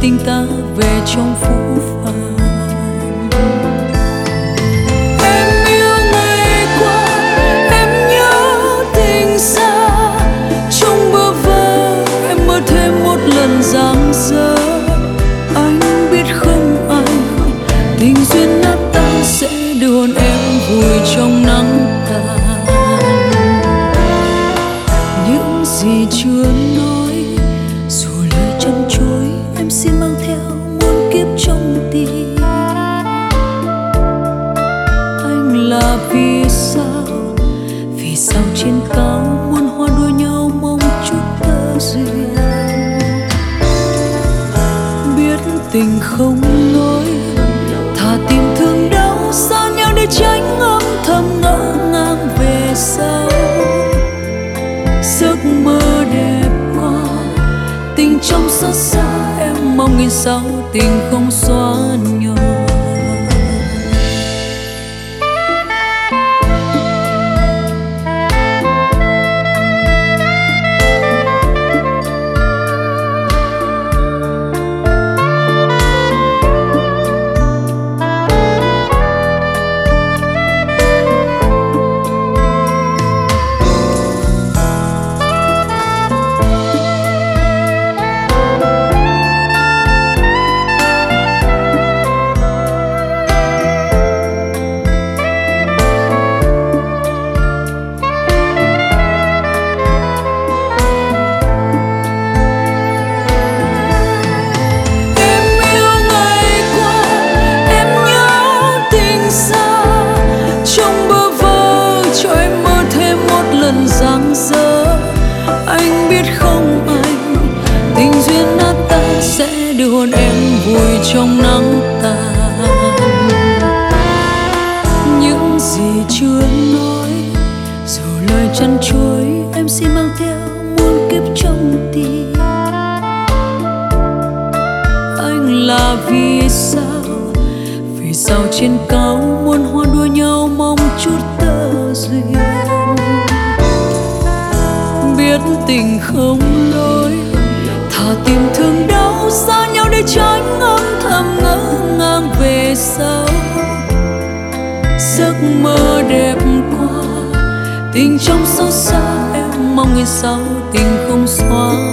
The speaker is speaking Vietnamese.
tình ta về trong phũ phàng. Em yêu ngày qua, em nhớ tình xa, trong bơ vơ em mơ thêm một lần giang dở. Anh biết không anh, tình duyên nát tan sẽ đưa hồn em vùi trong nắng tàn. Những gì chưa nói, dù lời chân chối, em xin mang theo muôn kiếp trong tim. Anh là vì sao trên cao muôn hoa đua nhau mong chút tơ duyên. Biết tình không nói, thà tìm thương đau xa nhau để tránh âm thầm ngỡ ngàng về sau. Giấc mơ đẹp qua, tình trong xót xa, em mong nghìn sao tình không xóa nhòa. Giang dở, anh biết không anh, tình duyên nát tan sẽ đưa hồn em vùi trong nắng tàn. Những gì chưa nói, dù lời chăn chối, em xin mang theo muôn kiếp trong tim. Anh là vì sao trên cao muôn hoa đua nhau mong chút tơ duyên. Biết tình không lối, thà tìm thương đau xa nhau để tránh âm thầm ngỡ ngàng về sau. Giấc mơ đẹp qua, tình trong xót xa, em mong ngày sau tình không xóa.